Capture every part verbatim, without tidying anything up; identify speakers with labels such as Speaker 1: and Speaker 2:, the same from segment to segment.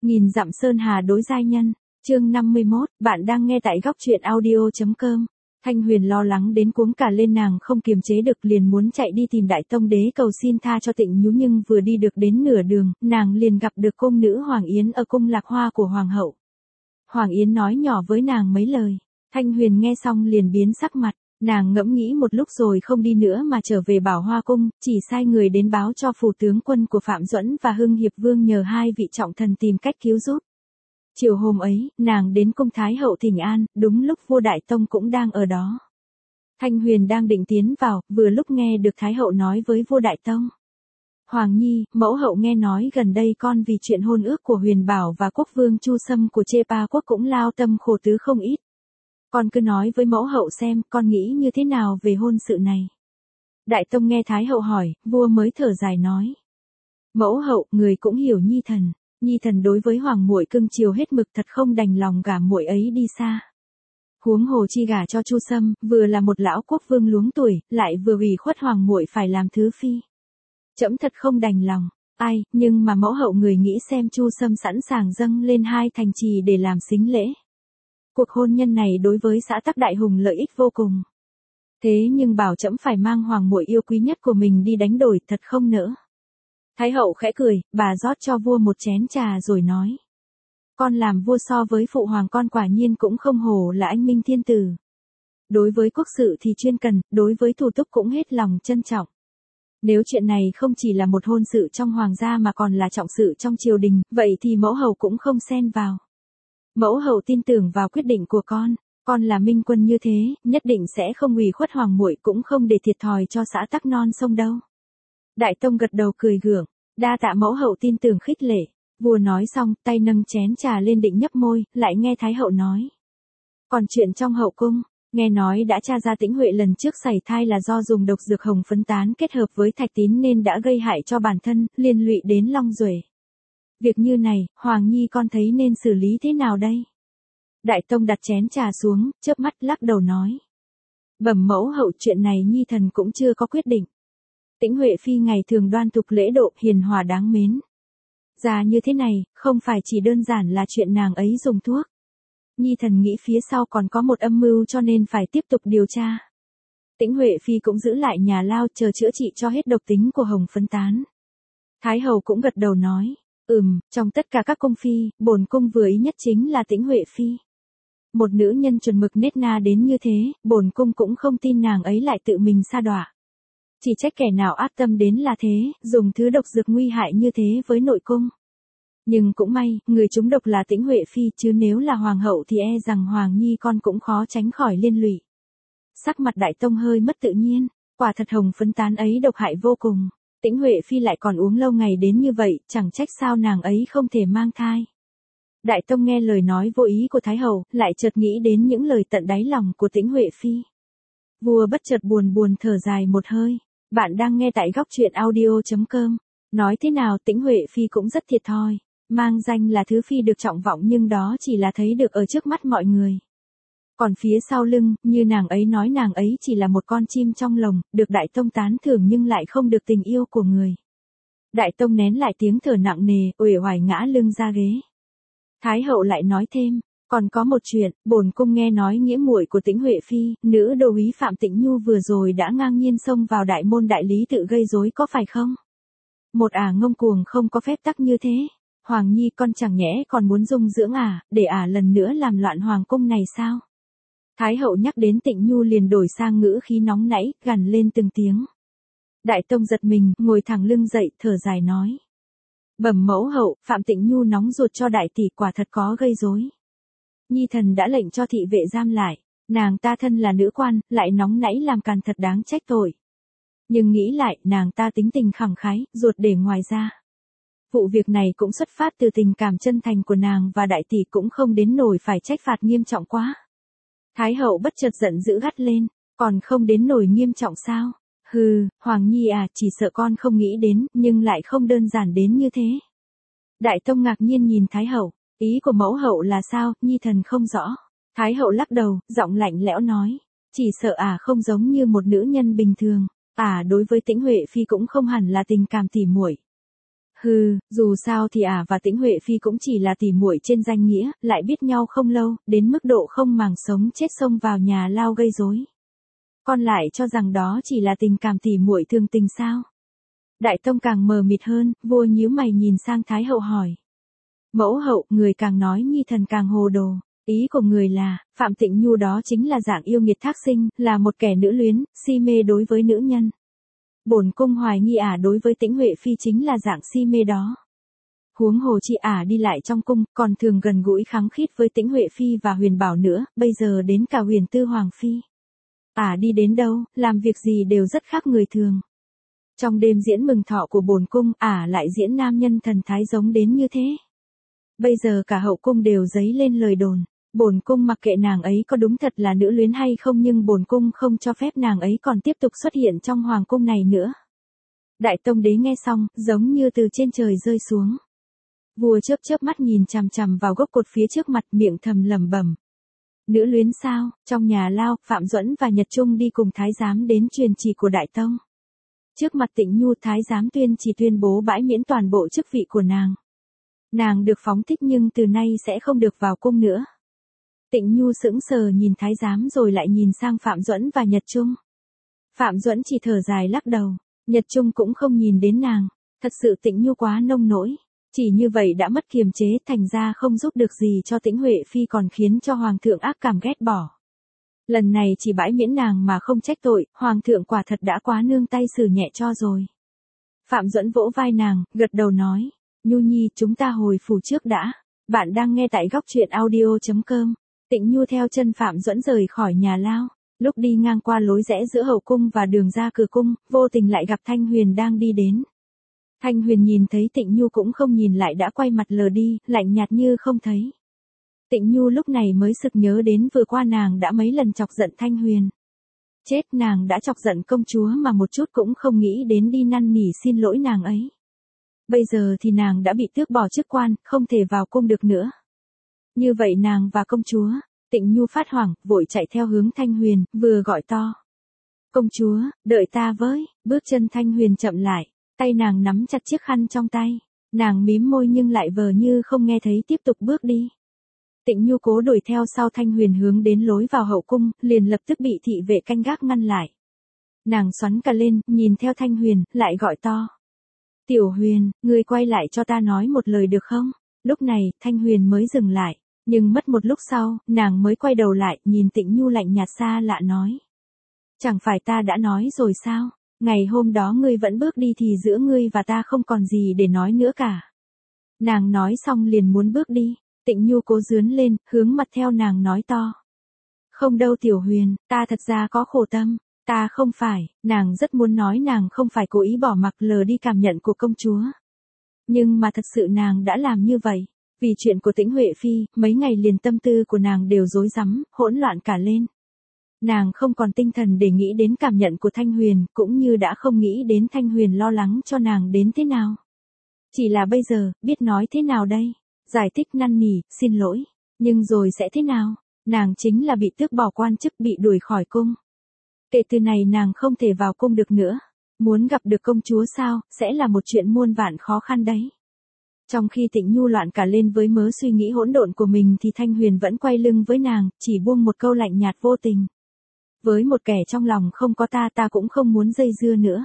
Speaker 1: Nghìn dặm sơn hà đối giai nhân, chương năm mươi mốt, bạn đang nghe tại góc truyện audio.com. Thanh Huyền lo lắng đến cuống cả lên, nàng không kiềm chế được liền muốn chạy đi tìm Đại Tông Đế cầu xin tha cho Tịnh Nhú, nhưng vừa đi được đến nửa đường, nàng liền gặp được cung nữ Hoàng Yến ở cung Lạc Hoa của Hoàng hậu. Hoàng Yến nói nhỏ với nàng mấy lời, Thanh Huyền nghe xong liền biến sắc mặt, nàng ngẫm nghĩ một lúc rồi không đi nữa mà trở về Bảo Hoa cung, chỉ sai người đến báo cho phủ tướng quân của Phạm Duẫn và Hưng Hiệp Vương nhờ hai vị trọng thần tìm cách cứu giúp. Chiều hôm ấy, nàng đến cung Thái hậu thỉnh an, đúng lúc vua Đại Tông cũng đang ở đó. Thanh Huyền đang định tiến vào, vừa lúc nghe được Thái hậu nói với vua Đại Tông. Hoàng Nhi, mẫu hậu nghe nói gần đây con vì chuyện hôn ước của Huyền Bảo và quốc vương Chu Sâm của Chê Pa quốc cũng lao tâm khổ tứ không ít. Con cứ nói với mẫu hậu xem, con nghĩ như thế nào về hôn sự này. Đại Tông nghe Thái hậu hỏi, vua mới thở dài nói. Mẫu hậu, người cũng hiểu Nhi thần. Nhi thần đối với hoàng muội cưng chiều hết mực, thật không đành lòng gả muội ấy đi xa. Huống hồ chi gả cho Chu Sâm, vừa là một lão quốc vương luống tuổi, lại vừa ủy khuất hoàng muội phải làm thứ phi. Trẫm thật không đành lòng. Ai, nhưng mà mẫu hậu người nghĩ xem, Chu Sâm sẵn sàng dâng lên hai thành trì để làm sính lễ. Cuộc hôn nhân này đối với xã tắc đại hùng lợi ích vô cùng. Thế nhưng bảo trẫm phải mang hoàng muội yêu quý nhất của mình đi đánh đổi, thật không nỡ. Thái hậu khẽ cười, bà rót cho vua một chén trà rồi nói. Con làm vua so với phụ hoàng con quả nhiên cũng không hổ là anh minh thiên tử. Đối với quốc sự thì chuyên cần, đối với thủ tục cũng hết lòng trân trọng. Nếu chuyện này không chỉ là một hôn sự trong hoàng gia mà còn là trọng sự trong triều đình, vậy thì mẫu hậu cũng không xen vào. Mẫu hậu tin tưởng vào quyết định của con, con là minh quân như thế, nhất định sẽ không ủy khuất hoàng muội, cũng không để thiệt thòi cho xã tắc non sông đâu. Đại Tông gật đầu cười gượng, đa tạ mẫu hậu tin tưởng khích lệ. Vua nói xong, tay nâng chén trà lên định nhấp môi, lại nghe Thái hậu nói. Còn chuyện trong hậu cung, nghe nói đã tra ra Tĩnh Huệ lần trước sảy thai là do dùng độc dược hồng phấn tán kết hợp với thạch tín nên đã gây hại cho bản thân, liên lụy đến Long Duệ. Việc như này, Hoàng Nhi con thấy nên xử lý thế nào đây? Đại Tông đặt chén trà xuống, chớp mắt lắc đầu nói. Bẩm mẫu hậu, chuyện này Nhi thần cũng chưa có quyết định. Tĩnh Huệ phi ngày thường đoan tục lễ độ, hiền hòa đáng mến. Già như thế này, không phải chỉ đơn giản là chuyện nàng ấy dùng thuốc. Nhi thần nghĩ phía sau còn có một âm mưu cho nên phải tiếp tục điều tra. Tĩnh Huệ phi cũng giữ lại nhà lao chờ chữa trị cho hết độc tính của hồng phấn tán. Thái hậu cũng gật đầu nói, ừm, trong tất cả các cung phi, bổn cung vừa ý nhất chính là Tĩnh Huệ phi. Một nữ nhân chuẩn mực nết na đến như thế, bổn cung cũng không tin nàng ấy lại tự mình sa đọa. Chỉ trách kẻ nào ác tâm đến là thế, dùng thứ độc dược nguy hại như thế với nội cung. Nhưng cũng may, người trúng độc là Tĩnh Huệ phi, chứ nếu là hoàng hậu thì e rằng Hoàng Nhi con cũng khó tránh khỏi liên lụy. Sắc mặt Đại Tông hơi mất tự nhiên, quả thật hồng phấn tán ấy độc hại vô cùng. Tĩnh Huệ phi lại còn uống lâu ngày đến như vậy, chẳng trách sao nàng ấy không thể mang thai. Đại Tông nghe lời nói vô ý của Thái hậu, lại chợt nghĩ đến những lời tận đáy lòng của Tĩnh Huệ phi. Vua bất chợt buồn buồn thở dài một hơi. Bạn đang nghe tại góc truyện audio.com. Nói thế nào Tĩnh Huệ phi cũng rất thiệt thòi. Mang danh là thứ phi được trọng vọng nhưng đó chỉ là thấy được ở trước mắt mọi người. Còn phía sau lưng, như nàng ấy nói nàng ấy chỉ là một con chim trong lồng, được Đại Tông tán thưởng nhưng lại không được tình yêu của người. Đại Tông nén lại tiếng thở nặng nề, uể oải ngã lưng ra ghế. Thái hậu lại nói thêm, còn có một chuyện, bổn cung nghe nói nghĩa muội của Tĩnh Huệ phi, nữ đô úy Phạm Tĩnh Nhu vừa rồi đã ngang nhiên xông vào đại môn đại lý tự gây rối, có phải không? Một ả ngông cuồng không có phép tắc như thế. Hoàng Nhi con chẳng nhẽ còn muốn dung dưỡng ả, để ả lần nữa làm loạn hoàng cung này sao? Thái hậu nhắc đến Tĩnh Nhu liền đổi sang ngữ khí nóng nảy, gằn lên từng tiếng. Đại Tông giật mình, ngồi thẳng lưng dậy, thở dài nói. Bẩm mẫu hậu, Phạm Tĩnh Nhu nóng ruột cho đại tỷ, quả thật có gây rối. Nhi thần đã lệnh cho thị vệ giam lại, nàng ta thân là nữ quan, lại nóng nảy làm càn, thật đáng trách tội. Nhưng nghĩ lại, nàng ta tính tình khẳng khái, ruột để ngoài ra. Vụ việc này cũng xuất phát từ tình cảm chân thành của nàng và đại tỷ, cũng không đến nổi phải trách phạt nghiêm trọng quá. Thái hậu bất chợt giận dữ gắt lên, còn không đến nổi nghiêm trọng sao? Hừ, Hoàng Nhi à, chỉ sợ con không nghĩ đến, nhưng lại không đơn giản đến như thế. Đại Tông ngạc nhiên nhìn Thái hậu, ý của mẫu hậu là sao, Nhi thần không rõ. Thái hậu lắc đầu, giọng lạnh lẽo nói, chỉ sợ à không giống như một nữ nhân bình thường, à đối với Tĩnh Huệ phi cũng không hẳn là tình cảm tỉ muội. Hừ, dù sao thì ả và Tĩnh Huệ Phi cũng chỉ là tỉ muội trên danh nghĩa, lại biết nhau không lâu, đến mức độ không màng sống chết xông vào nhà lao gây rối. Con lại cho rằng đó chỉ là tình cảm tỉ muội thường tình sao? Đại Tông càng mờ mịt hơn, vua nhíu mày nhìn sang Thái hậu hỏi. Mẫu hậu, người càng nói nhi thần càng hồ đồ. Ý của người là, Phạm Tịnh Nhu đó chính là dạng yêu nghiệt thác sinh, là một kẻ nữ luyến, si mê đối với nữ nhân. Bổn cung hoài nghi ả đối với Tĩnh Huệ Phi chính là dạng si mê đó. Huống hồ chi ả đi lại trong cung, còn thường gần gũi khăng khít với Tĩnh Huệ Phi và Huyền Bảo nữa, bây giờ đến cả Huyền Tư Hoàng Phi. Ả đi đến đâu, làm việc gì đều rất khác người thường. Trong đêm diễn mừng thọ của bổn cung, ả lại diễn nam nhân thần thái giống đến như thế. Bây giờ cả hậu cung đều dấy lên lời đồn. Bổn cung mặc kệ nàng ấy có đúng thật là nữ luyến hay không, nhưng bổn cung không cho phép nàng ấy còn tiếp tục xuất hiện trong hoàng cung này nữa. Đại Tông đế nghe xong, giống như từ trên trời rơi xuống. Vua chớp chớp mắt nhìn chằm chằm vào gốc cột phía trước mặt, miệng thầm lẩm bẩm. Nữ luyến sao? Trong nhà lao, Phạm Duẫn và Nhật Trung đi cùng thái giám đến truyền chỉ của Đại Tông. Trước mặt Tịnh Nhu, thái giám tuyên chỉ tuyên bố bãi miễn toàn bộ chức vị của nàng. Nàng được phóng thích nhưng từ nay sẽ không được vào cung nữa. Tịnh Nhu sững sờ nhìn thái giám rồi lại nhìn sang Phạm Duẫn và Nhật Trung. Phạm Duẫn chỉ thở dài lắc đầu, Nhật Trung cũng không nhìn đến nàng, thật sự Tịnh Nhu quá nông nỗi, chỉ như vậy đã mất kiềm chế, thành ra không giúp được gì cho Tĩnh Huệ Phi, còn khiến cho hoàng thượng ác cảm ghét bỏ. Lần này chỉ bãi miễn nàng mà không trách tội, hoàng thượng quả thật đã quá nương tay xử nhẹ cho rồi. Phạm Duẫn vỗ vai nàng, gật đầu nói, Nhu nhi, chúng ta hồi phủ trước đã. Bạn đang nghe tại góc truyện audio chấm com. Tịnh Nhu theo chân Phạm Duẫn rời khỏi nhà lao, lúc đi ngang qua lối rẽ giữa hậu cung và đường ra cửa cung, vô tình lại gặp Thanh Huyền đang đi đến. Thanh Huyền nhìn thấy Tịnh Nhu cũng không nhìn lại đã quay mặt lờ đi, lạnh nhạt như không thấy. Tịnh Nhu lúc này mới sực nhớ đến vừa qua nàng đã mấy lần chọc giận Thanh Huyền. Chết, nàng đã chọc giận công chúa mà một chút cũng không nghĩ đến đi năn nỉ xin lỗi nàng ấy. Bây giờ thì nàng đã bị tước bỏ chức quan, không thể vào cung được nữa. Như vậy nàng và công chúa, Tịnh Nhu phát hoảng, vội chạy theo hướng Thanh Huyền, vừa gọi to. Công chúa, đợi ta với, bước chân Thanh Huyền chậm lại, tay nàng nắm chặt chiếc khăn trong tay, nàng mím môi nhưng lại vờ như không nghe thấy tiếp tục bước đi. Tịnh Nhu cố đuổi theo sau Thanh Huyền hướng đến lối vào hậu cung, liền lập tức bị thị vệ canh gác ngăn lại. Nàng xoắn cả lên, nhìn theo Thanh Huyền, lại gọi to. Tiểu Huyền, ngươi quay lại cho ta nói một lời được không? Lúc này, Thanh Huyền mới dừng lại, nhưng mất một lúc sau, nàng mới quay đầu lại, nhìn Tịnh Nhu lạnh nhạt xa lạ nói. Chẳng phải ta đã nói rồi sao? Ngày hôm đó ngươi vẫn bước đi thì giữa ngươi và ta không còn gì để nói nữa cả. Nàng nói xong liền muốn bước đi, Tịnh Nhu cố dướn lên, hướng mặt theo nàng nói to. Không đâu Tiểu Huyền, ta thật ra có khổ tâm. Ta không phải, nàng rất muốn nói nàng không phải cố ý bỏ mặc lờ đi cảm nhận của công chúa. Nhưng mà thật sự nàng đã làm như vậy. Vì chuyện của Tĩnh Huệ Phi, mấy ngày liền tâm tư của nàng đều rối rắm, hỗn loạn cả lên. Nàng không còn tinh thần để nghĩ đến cảm nhận của Thanh Huyền, cũng như đã không nghĩ đến Thanh Huyền lo lắng cho nàng đến thế nào. Chỉ là bây giờ, biết nói thế nào đây? Giải thích năn nỉ, xin lỗi. Nhưng rồi sẽ thế nào? Nàng chính là bị tước bỏ quan chức, bị đuổi khỏi cung. Kể từ này nàng không thể vào cung được nữa. Muốn gặp được công chúa sao, sẽ là một chuyện muôn vạn khó khăn đấy. Trong khi Tịnh Nhu loạn cả lên với mớ suy nghĩ hỗn độn của mình thì Thanh Huyền vẫn quay lưng với nàng, chỉ buông một câu lạnh nhạt vô tình. Với một kẻ trong lòng không có ta, ta cũng không muốn dây dưa nữa.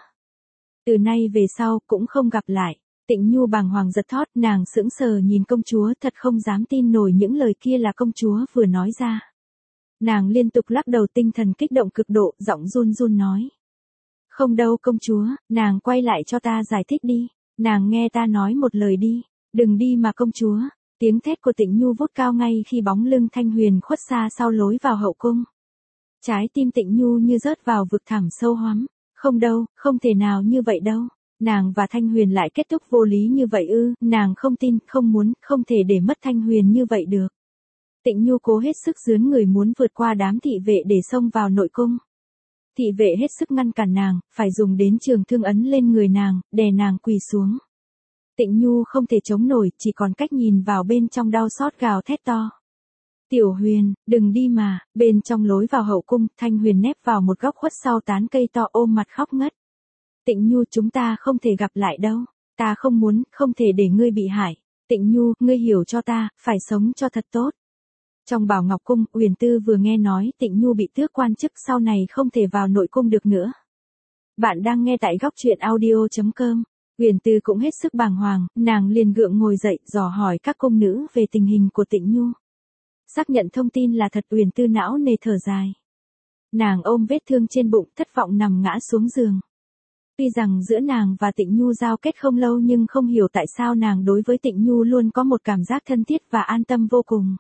Speaker 1: Từ nay về sau, cũng không gặp lại. Tịnh Nhu bàng hoàng giật thót, nàng sững sờ nhìn công chúa, thật không dám tin nổi những lời kia là công chúa vừa nói ra. Nàng liên tục lắc đầu, tinh thần kích động cực độ, giọng run run nói. Không đâu công chúa, nàng quay lại cho ta giải thích đi, nàng nghe ta nói một lời đi, đừng đi mà công chúa. Tiếng thét của Tịnh Nhu vút cao ngay khi bóng lưng Thanh Huyền khuất xa sau lối vào hậu cung. Trái tim Tịnh Nhu như rớt vào vực thẳm sâu hoắm, không đâu, không thể nào như vậy đâu. Nàng và Thanh Huyền lại kết thúc vô lý như vậy ư? Nàng không tin, không muốn, không thể để mất Thanh Huyền như vậy được. Tịnh Nhu cố hết sức dướn người muốn vượt qua đám thị vệ để xông vào nội cung. Thị vệ hết sức ngăn cản nàng, phải dùng đến trường thương ấn lên người nàng, đè nàng quỳ xuống. Tịnh Nhu không thể chống nổi, chỉ còn cách nhìn vào bên trong đau xót gào thét to. Tiểu Huyền, đừng đi mà. Bên trong lối vào hậu cung, Thanh Huyền nép vào một góc khuất sau tán cây to ôm mặt khóc ngất. Tịnh Nhu, chúng ta không thể gặp lại đâu. ta không muốn, không thể để ngươi bị hại. Tịnh Nhu, ngươi hiểu cho ta, phải sống cho thật tốt. Trong Bảo Ngọc Cung, Uyển Tư vừa nghe nói Tịnh Nhu bị tước quan chức sau này không thể vào nội cung được nữa. Bạn đang nghe tại góc truyện audio chấm com. Uyển Tư cũng hết sức bàng hoàng, nàng liền gượng ngồi dậy, dò hỏi các cung nữ về tình hình của Tịnh Nhu. Xác nhận thông tin là thật, Uyển Tư não nề thở dài. Nàng ôm vết thương trên bụng, thất vọng nằm ngã xuống giường. Tuy rằng giữa nàng và Tịnh Nhu giao kết không lâu nhưng không hiểu tại sao nàng đối với Tịnh Nhu luôn có một cảm giác thân thiết và an tâm vô cùng.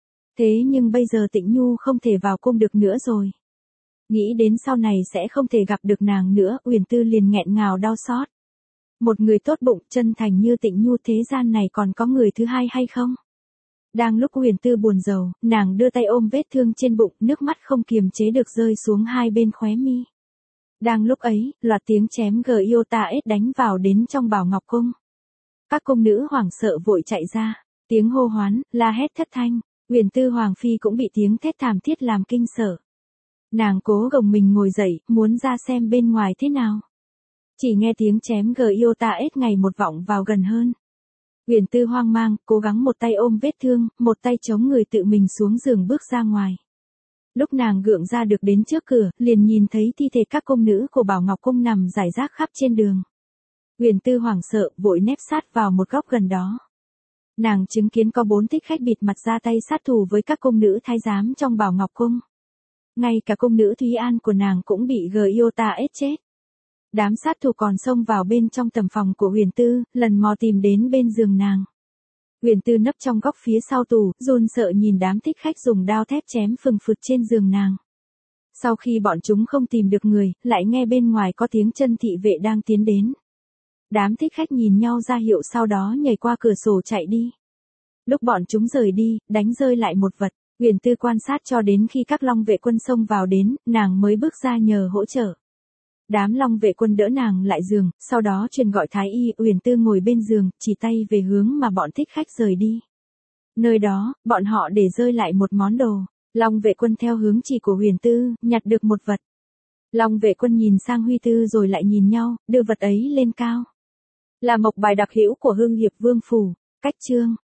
Speaker 1: Thế nhưng bây giờ Tịnh Nhu không thể vào cung được nữa rồi. Nghĩ đến sau này sẽ không thể gặp được nàng nữa, Uyển Tư liền nghẹn ngào đau xót. Một người tốt bụng, chân thành như Tịnh Nhu thế gian này còn có người thứ hai hay không? Đang lúc Uyển Tư buồn rầu, nàng đưa tay ôm vết thương trên bụng, nước mắt không kiềm chế được rơi xuống hai bên khóe mi. Đang lúc ấy, loạt tiếng chém Gyotaes đánh vào đến trong Bảo Ngọc Cung. Các cung nữ hoảng sợ vội chạy ra, tiếng hô hoán, la hét thất thanh, Uyển Tư hoàng phi cũng bị tiếng thét thảm thiết làm kinh sợ. Nàng cố gồng mình ngồi dậy, muốn ra xem bên ngoài thế nào. Chỉ nghe tiếng chém Gyotaes ngày một vọng vào gần hơn. Uyển Tư hoang mang, cố gắng một tay ôm vết thương, một tay chống người tự mình xuống giường bước ra ngoài. Lúc nàng gượng ra được đến trước cửa, liền nhìn thấy thi thể các cung nữ của Bảo Ngọc Cung nằm rải rác khắp trên đường. Uyển Tư hoảng sợ, vội nép sát vào một góc gần đó. Nàng chứng kiến có bốn thích khách bịt mặt ra tay sát thủ với các cung nữ thái giám trong Bảo Ngọc Cung. Ngay cả cung nữ Thúy An của nàng cũng bị Gyotaes chết. Đám sát thủ còn xông vào bên trong tầm phòng của Uyển Tư, lần mò tìm đến bên giường nàng. Uyển Tư nấp trong góc phía sau tủ, run sợ nhìn đám thích khách dùng đao thép chém phừng phực trên giường nàng. Sau khi bọn chúng không tìm được người, lại nghe bên ngoài có tiếng chân thị vệ đang tiến đến. Đám thích khách nhìn nhau ra hiệu sau đó nhảy qua cửa sổ chạy đi. Lúc bọn chúng rời đi, đánh rơi lại một vật, Uyển Tư quan sát cho đến khi các long vệ quân xông vào đến, nàng mới bước ra nhờ hỗ trợ. Đám long vệ quân đỡ nàng lại giường, sau đó truyền gọi thái y, Uyển Tư ngồi bên giường, chỉ tay về hướng mà bọn thích khách rời đi. Nơi đó, bọn họ để rơi lại một món đồ, long vệ quân theo hướng chỉ của Uyển Tư, nhặt được một vật. Long vệ quân nhìn sang Huy Tư rồi lại nhìn nhau, đưa vật ấy lên cao. Là mộc bài đặc hữu của Hưng Hiệp Vương Phủ, cách chương.